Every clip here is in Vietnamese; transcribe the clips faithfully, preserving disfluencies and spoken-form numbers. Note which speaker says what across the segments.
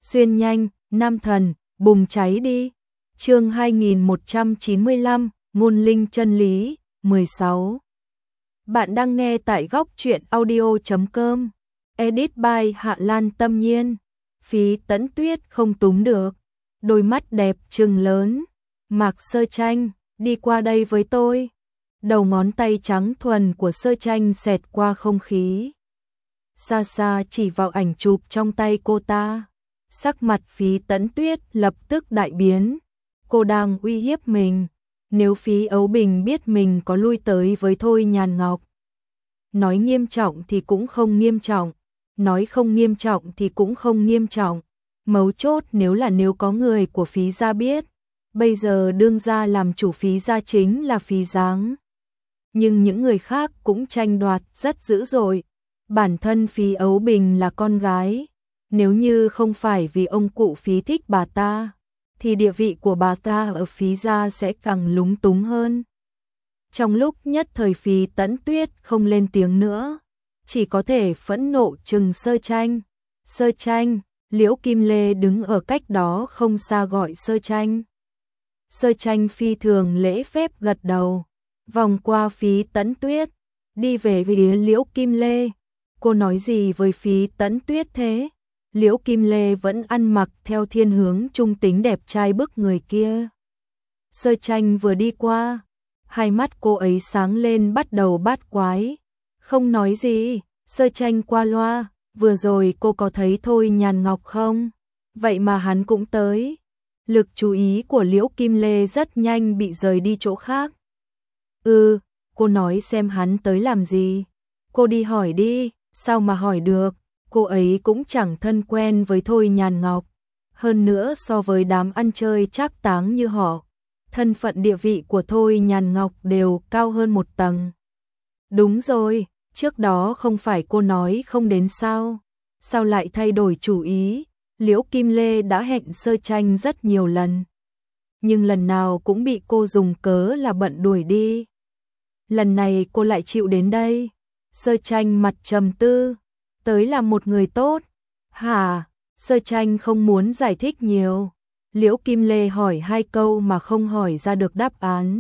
Speaker 1: Xuyên nhanh, nam thần, bùng cháy đi. Chương hai nghìn một trăm chín mươi lăm, ngôn linh chân lý, mười sáu. Bạn đang nghe tại góc truyện audio chấm com. Edit by Hạ Lan Tâm Nhiên. Phí Tẫn Tuyết không túm được, đôi mắt đẹp trừng lớn. Mạc Sơ Tranh, đi qua đây với tôi. Đầu ngón tay trắng thuần của Sơ Tranh xẹt qua không khí. Xa xa chỉ vào ảnh chụp trong tay cô ta. Sắc mặt Phí Tẫn Tuyết lập tức đại biến. Cô đang uy hiếp mình. Nếu Phí Ấu Bình biết mình có lui tới với Thôi Nhàn Ngọc, nói nghiêm trọng thì cũng không nghiêm trọng, nói không nghiêm trọng thì cũng không nghiêm trọng. Mấu chốt nếu là nếu có người của Phí gia biết, bây giờ đương gia làm chủ Phí gia chính là Phí Giáng. Nhưng những người khác cũng tranh đoạt rất dữ dội. Bản thân Phí Ấu Bình là con gái, nếu như không phải vì ông cụ Phí thích bà ta, thì địa vị của bà ta ở Phí gia sẽ càng lúng túng hơn. Trong lúc nhất thời Phí Tẫn Tuyết không lên tiếng nữa, chỉ có thể phẫn nộ trừng Sơ Tranh. Sơ Tranh, Liễu Kim Lê đứng ở cách đó không xa gọi Sơ Tranh. Sơ Tranh phi thường lễ phép gật đầu, vòng qua Phí Tẫn Tuyết, đi về phía Liễu Kim Lê. Cô nói gì với Phí Tẫn Tuyết thế? Liễu Kim Lê vẫn ăn mặc theo thiên hướng trung tính đẹp trai bức người kia. Sơ Tranh vừa đi qua, hai mắt cô ấy sáng lên bắt đầu bát quái. Không nói gì, Sơ Tranh qua loa, vừa rồi cô có thấy Thôi Nhàn Ngọc không? Vậy mà hắn cũng tới. Lực chú ý của Liễu Kim Lê rất nhanh bị rời đi chỗ khác. Ừ, cô nói xem hắn tới làm gì. Cô đi hỏi đi, sao mà hỏi được, cô ấy cũng chẳng thân quen với Thôi Nhàn Ngọc. Hơn nữa so với đám ăn chơi trác táng như họ, thân phận địa vị của Thôi Nhàn Ngọc đều cao hơn một tầng. Đúng rồi, trước đó không phải cô nói không đến sao? Sao lại thay đổi chủ ý? Liễu Kim Lê đã hẹn Sơ Tranh rất nhiều lần, nhưng lần nào cũng bị cô dùng cớ là bận đuổi đi. Lần này cô lại chịu đến đây. Sơ Tranh mặt trầm tư, tới là một người tốt. Hả? Sơ Tranh không muốn giải thích nhiều. Liễu Kim Lê hỏi hai câu mà không hỏi ra được đáp án,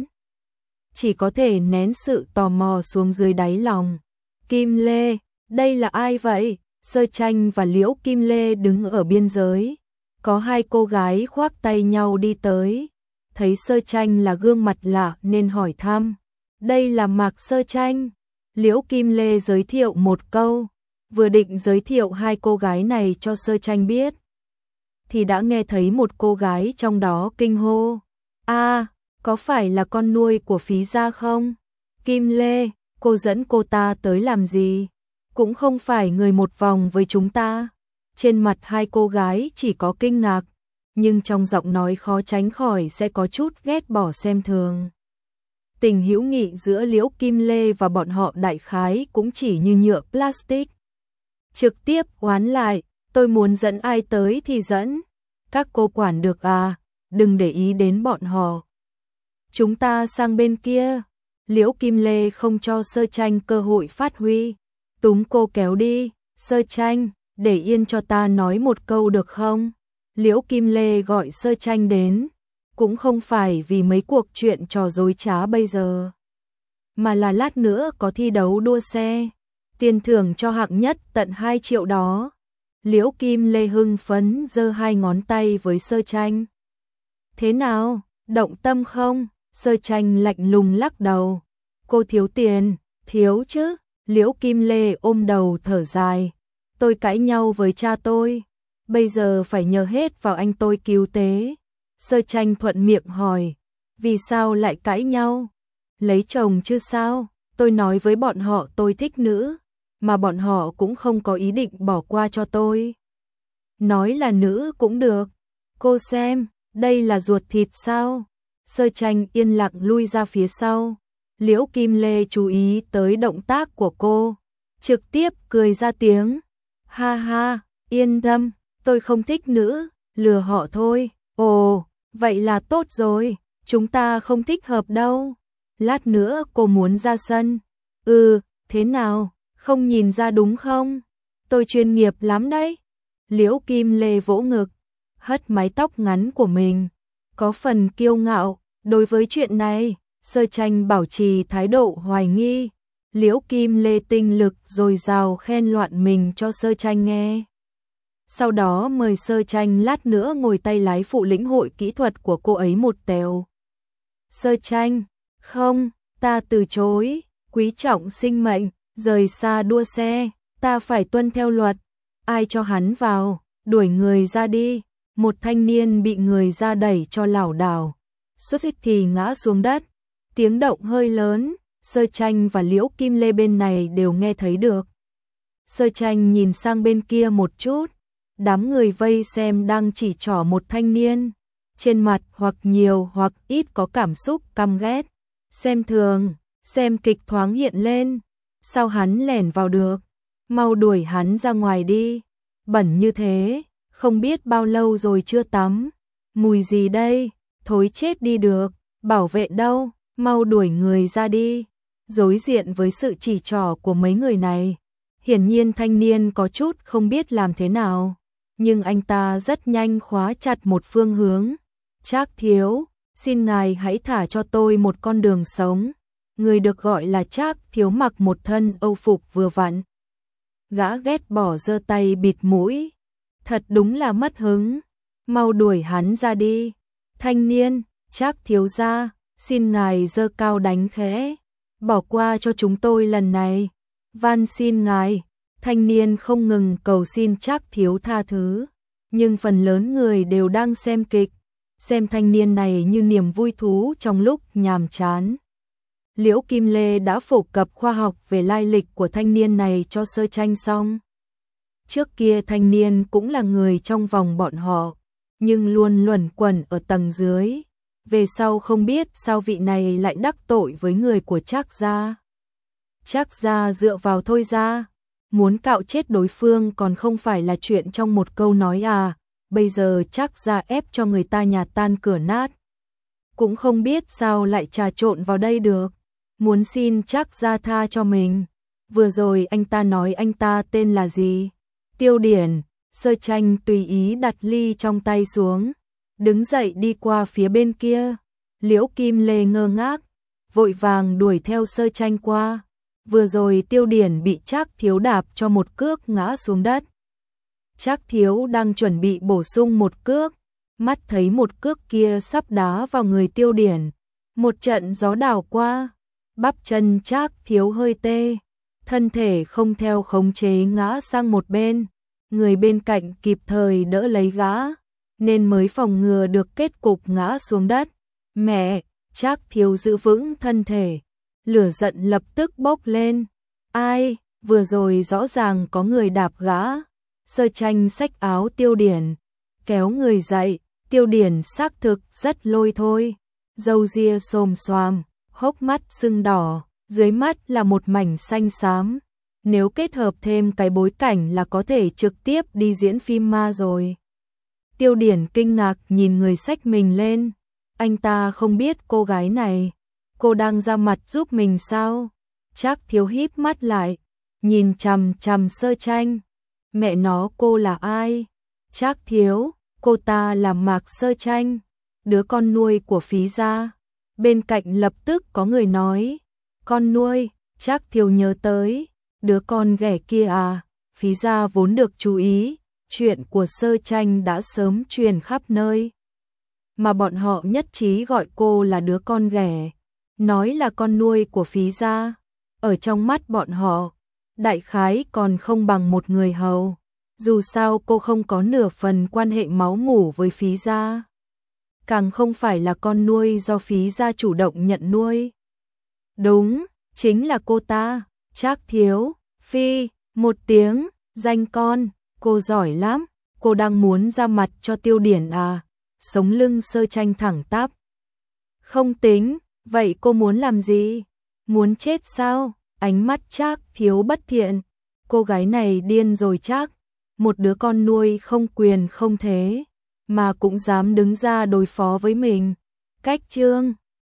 Speaker 1: chỉ có thể nén sự tò mò xuống dưới đáy lòng. Kim Lê, đây là ai vậy? Sơ Tranh và Liễu Kim Lê đứng ở biên giới, có hai cô gái khoác tay nhau đi tới, thấy Sơ Tranh là gương mặt lạ nên hỏi thăm. Đây là Mạc Sơ Tranh. Liễu Kim Lê giới thiệu một câu, vừa định giới thiệu hai cô gái này cho Sơ Tranh biết, thì đã nghe thấy một cô gái trong đó kinh hô. A, có phải là con nuôi của Phí gia không? Kim Lê, cô dẫn cô ta tới làm gì? Cũng không phải người một vòng với chúng ta. Trên mặt hai cô gái chỉ có kinh ngạc, nhưng trong giọng nói khó tránh khỏi sẽ có chút ghét bỏ xem thường. Tình hữu nghị giữa Liễu Kim Lê và bọn họ đại khái cũng chỉ như nhựa plastic. Trực tiếp oán lại, tôi muốn dẫn ai tới thì dẫn. Các cô quản được à, đừng để ý đến bọn họ. Chúng ta sang bên kia. Liễu Kim Lê không cho Sơ Tranh cơ hội phát huy, túm cô kéo đi. Sơ Tranh, để yên cho ta nói một câu được không? Liễu Kim Lê gọi Sơ Tranh đến, cũng không phải vì mấy cuộc chuyện trò dối trá bây giờ, mà là lát nữa có thi đấu đua xe, tiền thưởng cho hạng nhất tận hai triệu đó. Liễu Kim Lê hưng phấn giơ hai ngón tay với Sơ Tranh. Thế nào, động tâm không? Sơ Tranh lạnh lùng lắc đầu. Cô thiếu tiền, thiếu chứ. Liễu Kim Lê ôm đầu thở dài. Tôi cãi nhau với cha tôi, bây giờ phải nhờ hết vào anh tôi cứu tế. Sơ Tranh thuận miệng hỏi, vì sao lại cãi nhau? Lấy chồng chứ sao? Tôi nói với bọn họ tôi thích nữ, mà bọn họ cũng không có ý định bỏ qua cho tôi. Nói là nữ cũng được. Cô xem, đây là ruột thịt sao? Sơ Tranh yên lặng lui ra phía sau. Liễu Kim Lê chú ý tới động tác của cô, trực tiếp cười ra tiếng. Ha ha, yên tâm, tôi không thích nữ, lừa họ thôi. Ồ, vậy là tốt rồi, chúng ta không thích hợp đâu. Lát nữa cô muốn ra sân. Ừ, thế nào, không nhìn ra đúng không? Tôi chuyên nghiệp lắm đấy. Liễu Kim Lê vỗ ngực, hất mái tóc ngắn của mình, có phần kiêu ngạo. Đối với chuyện này, Sơ Tranh bảo trì thái độ hoài nghi. Liễu Kim Lê tinh lực dồi dào khen loạn mình cho Sơ Tranh nghe. Sau đó mời Sơ Tranh lát nữa ngồi tay lái phụ lĩnh hội kỹ thuật của cô ấy một tèo. Sơ Tranh, không, ta từ chối, quý trọng sinh mệnh, rời xa đua xe, ta phải tuân theo luật. Ai cho hắn vào, đuổi người ra đi. Một thanh niên bị người ra đẩy cho lảo đảo, suýt thì ngã xuống đất. Tiếng động hơi lớn, Sơ Tranh và Liễu Kim Lê bên này đều nghe thấy được. Sơ Tranh nhìn sang bên kia một chút, đám người vây xem đang chỉ trỏ một thanh niên, trên mặt hoặc nhiều hoặc ít có cảm xúc căm ghét, xem thường, xem kịch thoáng hiện lên. Sao hắn lẻn vào được? Mau đuổi hắn ra ngoài đi, bẩn như thế, không biết bao lâu rồi chưa tắm. Mùi gì đây? Thối chết đi được. Bảo vệ đâu? Mau đuổi người ra đi. Đối diện với sự chỉ trỏ của mấy người này, hiển nhiên thanh niên có chút không biết làm thế nào, nhưng anh ta rất nhanh khóa chặt một phương hướng. Trác thiếu, xin ngài hãy thả cho tôi một con đường sống. Người được gọi là Trác thiếu mặc một thân âu phục vừa vặn. Gã ghét bỏ giơ tay bịt mũi. Thật đúng là mất hứng. Mau đuổi hắn ra đi. Thanh niên, Trác thiếu gia, xin ngài giơ cao đánh khẽ, bỏ qua cho chúng tôi lần này. Van xin ngài. Thanh niên không ngừng cầu xin Trác thiếu tha thứ, nhưng phần lớn người đều đang xem kịch, xem thanh niên này như niềm vui thú trong lúc nhàm chán. Liễu Kim Lê đã phổ cập khoa học về lai lịch của thanh niên này cho Sơ Tranh xong. Trước kia thanh niên cũng là người trong vòng bọn họ, nhưng luôn luẩn quẩn ở tầng dưới. Về sau không biết sao vị này lại đắc tội với người của Trác gia. Trác gia dựa vào Thôi gia, muốn cạo chết đối phương còn không phải là chuyện trong một câu nói à. Bây giờ Trác gia ép cho người ta nhà tan cửa nát, cũng không biết sao lại trà trộn vào đây được. Muốn xin Trác gia tha cho mình. Vừa rồi anh ta nói anh ta tên là gì? Tiêu Điển. Sơ Tranh tùy ý đặt ly trong tay xuống, đứng dậy đi qua phía bên kia. Liễu Kim Lê ngơ ngác, vội vàng đuổi theo Sơ Tranh qua. Vừa rồi Tiêu Điển bị Trác thiếu đạp cho một cước ngã xuống đất. Trác thiếu đang chuẩn bị bổ sung một cước, mắt thấy một cước kia sắp đá vào người Tiêu Điển. Một trận gió đảo qua, bắp chân Trác thiếu hơi tê, thân thể không theo khống chế ngã sang một bên. Người bên cạnh kịp thời đỡ lấy gã, nên mới phòng ngừa được kết cục ngã xuống đất. Mẹ, Trác thiếu giữ vững thân thể, lửa giận lập tức bốc lên. Ai, vừa rồi rõ ràng có người đạp gã. Sơ Tranh xách áo Tiêu Điển, kéo người dậy. Tiêu Điển xác thực rất lôi thôi, râu ria xồm xoàm, hốc mắt sưng đỏ, dưới mắt là một mảnh xanh xám. Nếu kết hợp thêm cái bối cảnh là có thể trực tiếp đi diễn phim ma rồi. Tiêu Điển kinh ngạc nhìn người xách mình lên. Anh ta không biết cô gái này, cô đang ra mặt giúp mình sao? Trác thiếu híp mắt lại, nhìn chằm chằm Sơ Tranh. Mẹ nó, cô là ai? Trác thiếu, cô ta là Mạc Sơ Tranh, đứa con nuôi của Phí gia. Bên cạnh lập tức có người nói, con nuôi. Trác thiếu nhớ tới, đứa con ghẻ kia à. Phí gia vốn được chú ý, chuyện của Sơ Tranh đã sớm truyền khắp nơi, mà bọn họ nhất trí gọi cô là đứa con ghẻ, nói là con nuôi của Phí gia. Ở trong mắt bọn họ, đại khái còn không bằng một người hầu. Dù sao cô không có nửa phần quan hệ máu mủ với Phí gia, càng không phải là con nuôi do Phí gia chủ động nhận nuôi. Đúng, chính là cô ta. Trác thiếu, Phi, một tiếng, danh con, cô giỏi lắm. Cô đang muốn ra mặt cho Tiêu Điển à? Sống lưng Sơ Tranh thẳng tắp. Không tính, vậy cô muốn làm gì? Muốn chết sao? Ánh mắt Trác thiếu bất thiện. Cô gái này điên rồi chắc. Một đứa con nuôi không quyền không thế, mà cũng dám đứng ra đối phó với mình. Cách chương